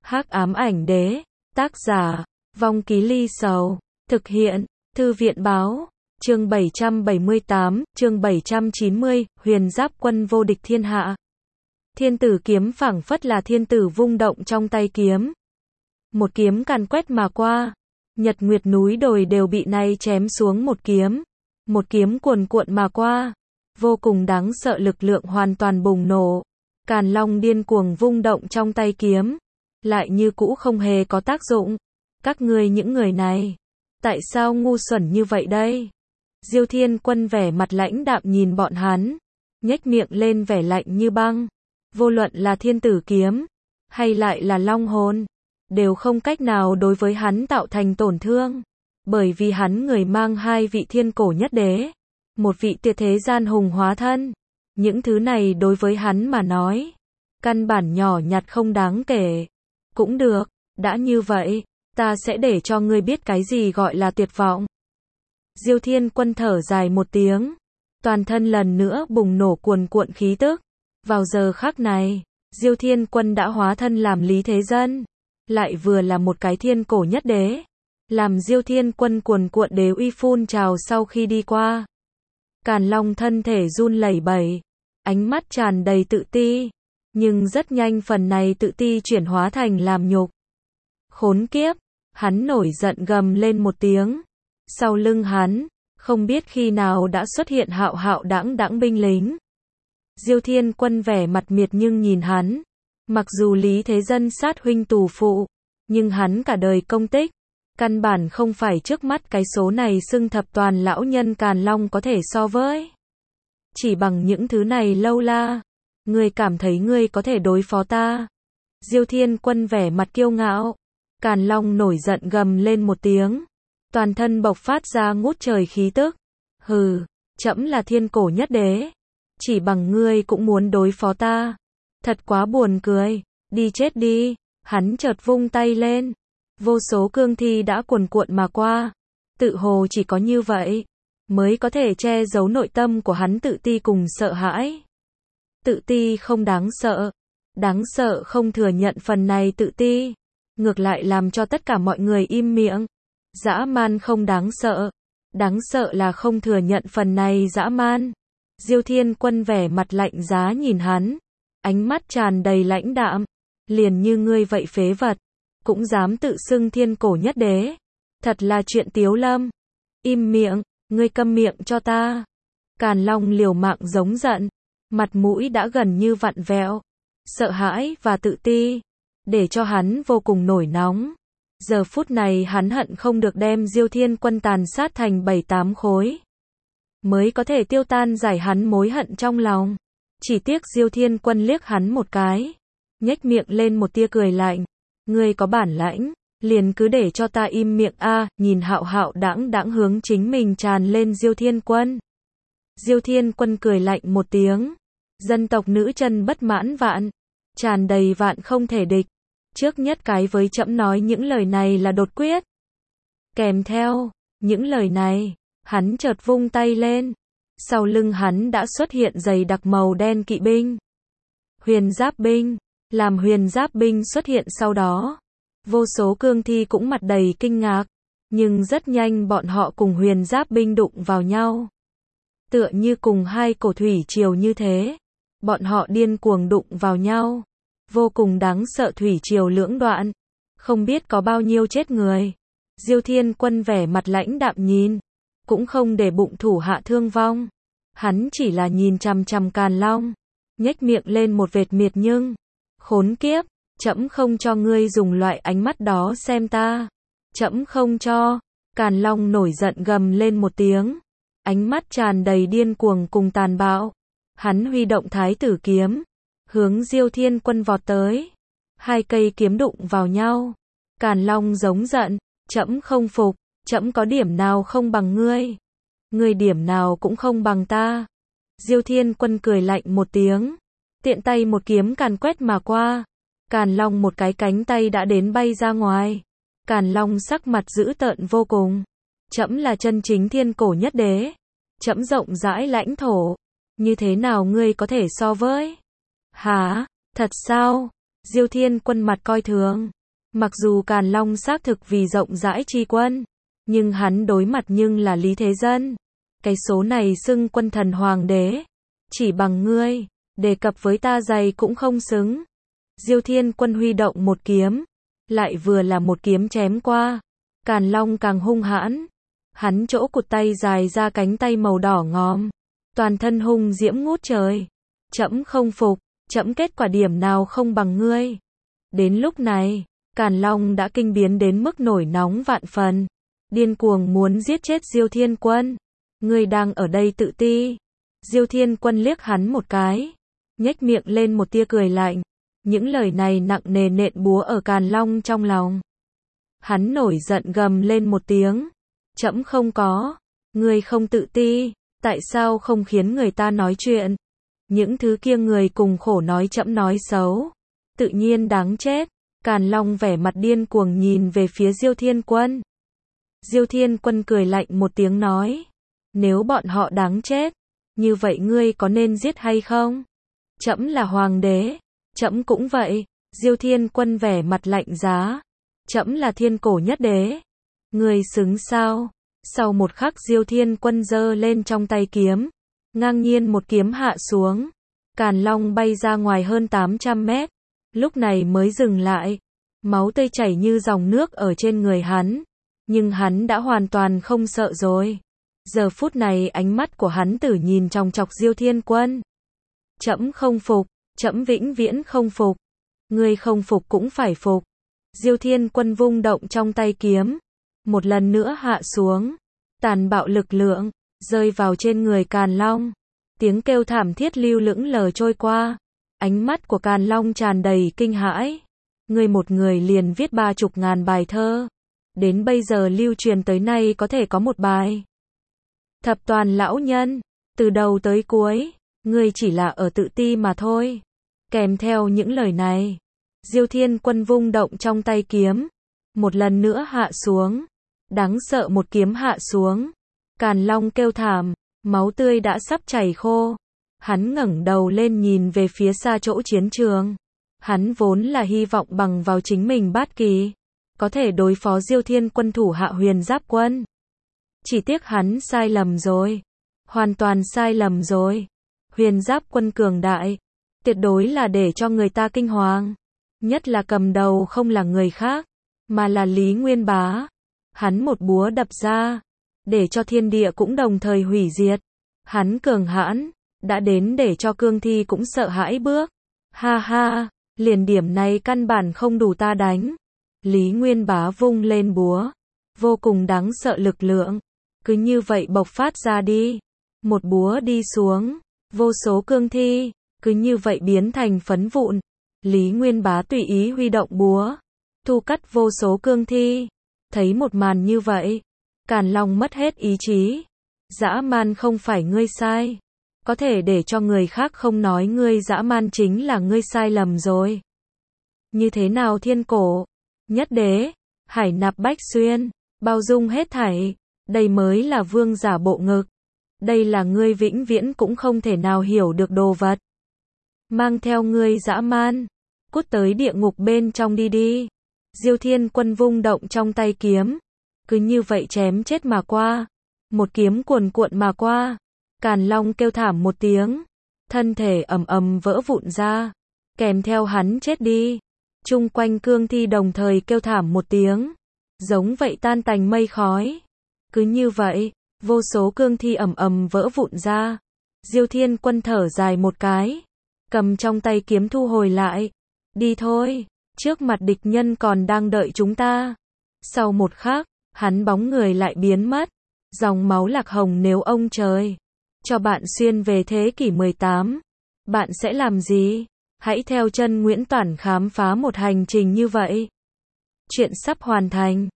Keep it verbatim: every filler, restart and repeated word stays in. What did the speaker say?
Hắc ám ảnh đế, tác giả, Vong Ký Ly Sầu, thực hiện, Thư viện báo, chương bảy trăm bảy mươi tám, chương bảy trăm chín mươi, huyền giáp quân vô địch thiên hạ. Thiên tử kiếm phảng phất là thiên tử vung động trong tay kiếm. Một kiếm càn quét mà qua, nhật nguyệt núi đồi đều bị này chém xuống một kiếm. Một kiếm cuồn cuộn mà qua, vô cùng đáng sợ lực lượng hoàn toàn bùng nổ. Càn Long điên cuồng vung động trong tay kiếm, lại như cũ không hề có tác dụng. Các ngươi những người này, tại sao ngu xuẩn như vậy đây? Diêu Thiên Quân vẻ mặt lãnh đạm nhìn bọn hắn, nhếch miệng lên vẻ lạnh như băng. Vô luận là thiên tử kiếm, hay lại là long hồn, đều không cách nào đối với hắn tạo thành tổn thương. Bởi vì hắn người mang hai vị thiên cổ nhất đế, một vị tuyệt thế gian hùng hóa thân. Những thứ này đối với hắn mà nói, căn bản nhỏ nhặt không đáng kể. Cũng được, đã như vậy, ta sẽ để cho ngươi biết cái gì gọi là tuyệt vọng. Diêu Thiên Quân thở dài một tiếng, toàn thân lần nữa bùng nổ cuồn cuộn khí tức. Vào giờ khắc này, Diêu Thiên Quân đã hóa thân làm Lý Thế Dân, lại vừa là một cái thiên cổ nhất đế. Làm Diêu Thiên Quân cuồn cuộn đế uy phun trào sau khi đi qua. Càn Long thân thể run lẩy bẩy, ánh mắt tràn đầy tự ti, nhưng rất nhanh phần này tự ti chuyển hóa thành làm nhục. Khốn kiếp, hắn nổi giận gầm lên một tiếng. Sau lưng hắn, không biết khi nào đã xuất hiện hạo hạo đãng đãng binh lính. Diêu Thiên Quân vẻ mặt miệt nhưng nhìn hắn. Mặc dù Lý Thế Dân sát huynh tù phụ, nhưng hắn cả đời công tích, căn bản không phải trước mắt cái số này xưng thập toàn lão nhân Càn Long có thể so với. Chỉ bằng những thứ này lâu la, ngươi cảm thấy ngươi có thể đối phó ta? Diêu Thiên Quân vẻ mặt kiêu ngạo. Càn Long nổi giận gầm lên một tiếng, toàn thân bộc phát ra ngút trời khí tức. Hừ, trẫm là thiên cổ nhất đế, chỉ bằng ngươi cũng muốn đối phó ta? Thật quá buồn cười, đi chết đi. Hắn chợt vung tay lên, vô số cương thi đã cuồn cuộn mà qua. Tự hồ chỉ có như vậy mới có thể che giấu nội tâm của hắn tự ti cùng sợ hãi. Tự ti không đáng sợ, đáng sợ không thừa nhận phần này tự ti, ngược lại làm cho tất cả mọi người im miệng. Dã man không đáng sợ, đáng sợ là không thừa nhận phần này dã man. Diêu Thiên Quân vẻ mặt lạnh giá nhìn hắn, ánh mắt tràn đầy lãnh đạm. Liền như ngươi vậy phế vật, cũng dám tự xưng thiên cổ nhất đế, thật là chuyện tiếu lâm. Im miệng, ngươi câm miệng cho ta. Càn Long liều mạng giống giận, mặt mũi đã gần như vặn vẹo, sợ hãi và tự ti, để cho hắn vô cùng nổi nóng. Giờ phút này hắn hận không được đem Diêu Thiên Quân tàn sát thành bảy tám khối, mới có thể tiêu tan giải hắn mối hận trong lòng. Chỉ tiếc Diêu Thiên Quân liếc hắn một cái, nhếch miệng lên một tia cười lạnh. Ngươi có bản lãnh, liền cứ để cho ta im miệng a. À, nhìn hạo hạo đãng đãng hướng chính mình tràn lên Diêu Thiên Quân. Diêu Thiên Quân cười lạnh một tiếng. Dân tộc nữ chân bất mãn vạn, tràn đầy vạn không thể địch. Trước nhất cái với trẫm nói những lời này là đột quyết. Kèm theo những lời này, hắn chợt vung tay lên. Sau lưng hắn đã xuất hiện dày đặc màu đen kỵ binh, huyền giáp binh. Làm huyền giáp binh xuất hiện sau đó, vô số cương thi cũng mặt đầy kinh ngạc, nhưng rất nhanh bọn họ cùng huyền giáp binh đụng vào nhau. Tựa như cùng hai cổ thủy triều như thế, bọn họ điên cuồng đụng vào nhau, vô cùng đáng sợ. Thủy triều lưỡng đoạn, không biết có bao nhiêu chết người. Diêu Thiên Quân vẻ mặt lãnh đạm nhìn, cũng không để bụng thủ hạ thương vong. Hắn chỉ là nhìn chằm chằm Càn Long, nhếch miệng lên một vệt miệt nhưng. Khốn kiếp, trẫm không cho ngươi dùng loại ánh mắt đó xem ta. Trẫm không cho. Càn Long nổi giận gầm lên một tiếng, ánh mắt tràn đầy điên cuồng cùng tàn bạo. Hắn huy động thái tử kiếm, hướng Diêu Thiên Quân vọt tới. Hai cây kiếm đụng vào nhau. Càn Long giống giận, trẫm không phục, trẫm có điểm nào không bằng ngươi, ngươi điểm nào cũng không bằng ta. Diêu Thiên Quân cười lạnh một tiếng, tiện tay một kiếm càn quét mà qua. Càn Long một cái cánh tay đã đến bay ra ngoài. Càn Long sắc mặt dữ tợn vô cùng. Trẫm là chân chính thiên cổ nhất đế, trẫm rộng rãi lãnh thổ, như thế nào ngươi có thể so với? Hả? Thật sao? Diêu Thiên Quân mặt coi thường, Mặc dù Càn Long xác thực vì rộng rãi tri quân, nhưng hắn đối mặt nhưng là Lý Thế Dân. Cái số này xưng quân thần hoàng đế, chỉ bằng ngươi, đề cập với ta dày cũng không xứng. Diêu Thiên Quân huy động một kiếm, lại vừa là một kiếm chém qua. Càn Long càng hung hãn, hắn chỗ cụt tay dài ra cánh tay màu đỏ ngòm, toàn thân hung diễm ngút trời. Trẫm không phục, trẫm kết quả điểm nào không bằng ngươi. Đến lúc này, Càn Long đã kinh biến đến mức nổi nóng vạn phần, điên cuồng muốn giết chết Diêu Thiên Quân. Ngươi đang ở đây tự ti. Diêu Thiên Quân liếc hắn một cái, nhếch miệng lên một tia cười lạnh. Những lời này nặng nề nện búa ở Càn Long trong lòng. Hắn nổi giận gầm lên một tiếng. Trẫm không có. Ngươi không tự ti, tại sao không khiến người ta nói chuyện? Những thứ kia người cùng khổ nói trẫm nói xấu, tự nhiên đáng chết. Càn Long vẻ mặt điên cuồng nhìn về phía Diêu Thiên Quân. Diêu Thiên Quân cười lạnh một tiếng nói, nếu bọn họ đáng chết, như vậy ngươi có nên giết hay không? Trẫm là hoàng đế, trẫm cũng vậy. Diêu Thiên Quân vẻ mặt lạnh giá, trẫm là thiên cổ nhất đế, ngươi xứng sao? Sau một khắc Diêu Thiên Quân giơ lên trong tay kiếm, ngang nhiên một kiếm hạ xuống. Càn Long bay ra ngoài hơn tám trăm mét, lúc này mới dừng lại. Máu tươi chảy như dòng nước ở trên người hắn, nhưng hắn đã hoàn toàn không sợ rồi. Giờ phút này ánh mắt của hắn tử nhìn chòng chọc Diêu Thiên Quân. Trẫm không phục, trẫm vĩnh viễn không phục. Ngươi không phục cũng phải phục. Diêu Thiên Quân vung động trong tay kiếm, một lần nữa hạ xuống, tàn bạo lực lượng rơi vào trên người Càn Long. Tiếng kêu thảm thiết lưu lững lờ trôi qua, ánh mắt của Càn Long tràn đầy kinh hãi. Ngươi một người liền viết ba chục ngàn bài thơ, đến bây giờ lưu truyền tới nay có thể có một bài. Thập toàn lão nhân, từ đầu tới cuối, ngươi chỉ là ở tự ti mà thôi. Kèm theo những lời này, Diêu Thiên Quân vung động trong tay kiếm, một lần nữa hạ xuống. Đáng sợ một kiếm hạ xuống. Càn Long kêu thảm, máu tươi đã sắp chảy khô. Hắn ngẩng đầu lên nhìn về phía xa chỗ chiến trường. Hắn vốn là hy vọng bằng vào chính mình bát kỳ, có thể đối phó Diêu Thiên Quân thủ hạ Huyền Giáp Quân. Chỉ tiếc hắn sai lầm rồi. Hoàn toàn sai lầm rồi. Huyền Giáp Quân cường đại, tuyệt đối là để cho người ta kinh hoàng. Nhất là cầm đầu không là người khác, mà là Lý Nguyên Bá. Hắn một búa đập ra, để cho thiên địa cũng đồng thời hủy diệt. Hắn cường hãn, đã đến để cho cương thi cũng sợ hãi bước. Ha ha, liền điểm này căn bản không đủ ta đánh. Lý Nguyên Bá vung lên búa, vô cùng đáng sợ lực lượng, cứ như vậy bộc phát ra đi. Một búa đi xuống, vô số cương thi, cứ như vậy biến thành phấn vụn. Lý Nguyên Bá tùy ý huy động búa, thu cắt vô số cương thi. Thấy một màn như vậy, Càn Long mất hết ý chí. Dã man không phải ngươi sai. Có thể để cho người khác không nói ngươi dã man chính là ngươi sai lầm rồi. Như thế nào thiên cổ, nhất đế, hải nạp bách xuyên, bao dung hết thảy, đây mới là vương giả bộ ngực. Đây là ngươi vĩnh viễn cũng không thể nào hiểu được đồ vật. Mang theo ngươi dã man, cút tới địa ngục bên trong đi đi. Diêu Thiên Quân vung động trong tay kiếm, cứ như vậy chém chết mà qua. Một kiếm cuồn cuộn mà qua. Càn Long kêu thảm một tiếng, thân thể ầm ầm vỡ vụn ra, kèm theo hắn chết đi. Chung quanh cương thi đồng thời kêu thảm một tiếng, giống vậy tan tành mây khói. Cứ như vậy, vô số cương thi ầm ầm vỡ vụn ra. Diêu Thiên Quân thở dài một cái, cầm trong tay kiếm thu hồi lại. Đi thôi, trước mặt địch nhân còn đang đợi chúng ta. Sau một khắc, hắn bóng người lại biến mất. Dòng máu lạc hồng nếu ông trời cho bạn xuyên về thế kỷ mười tám, bạn sẽ làm gì? Hãy theo chân Nguyễn Toản khám phá một hành trình như vậy. Chuyện sắp hoàn thành.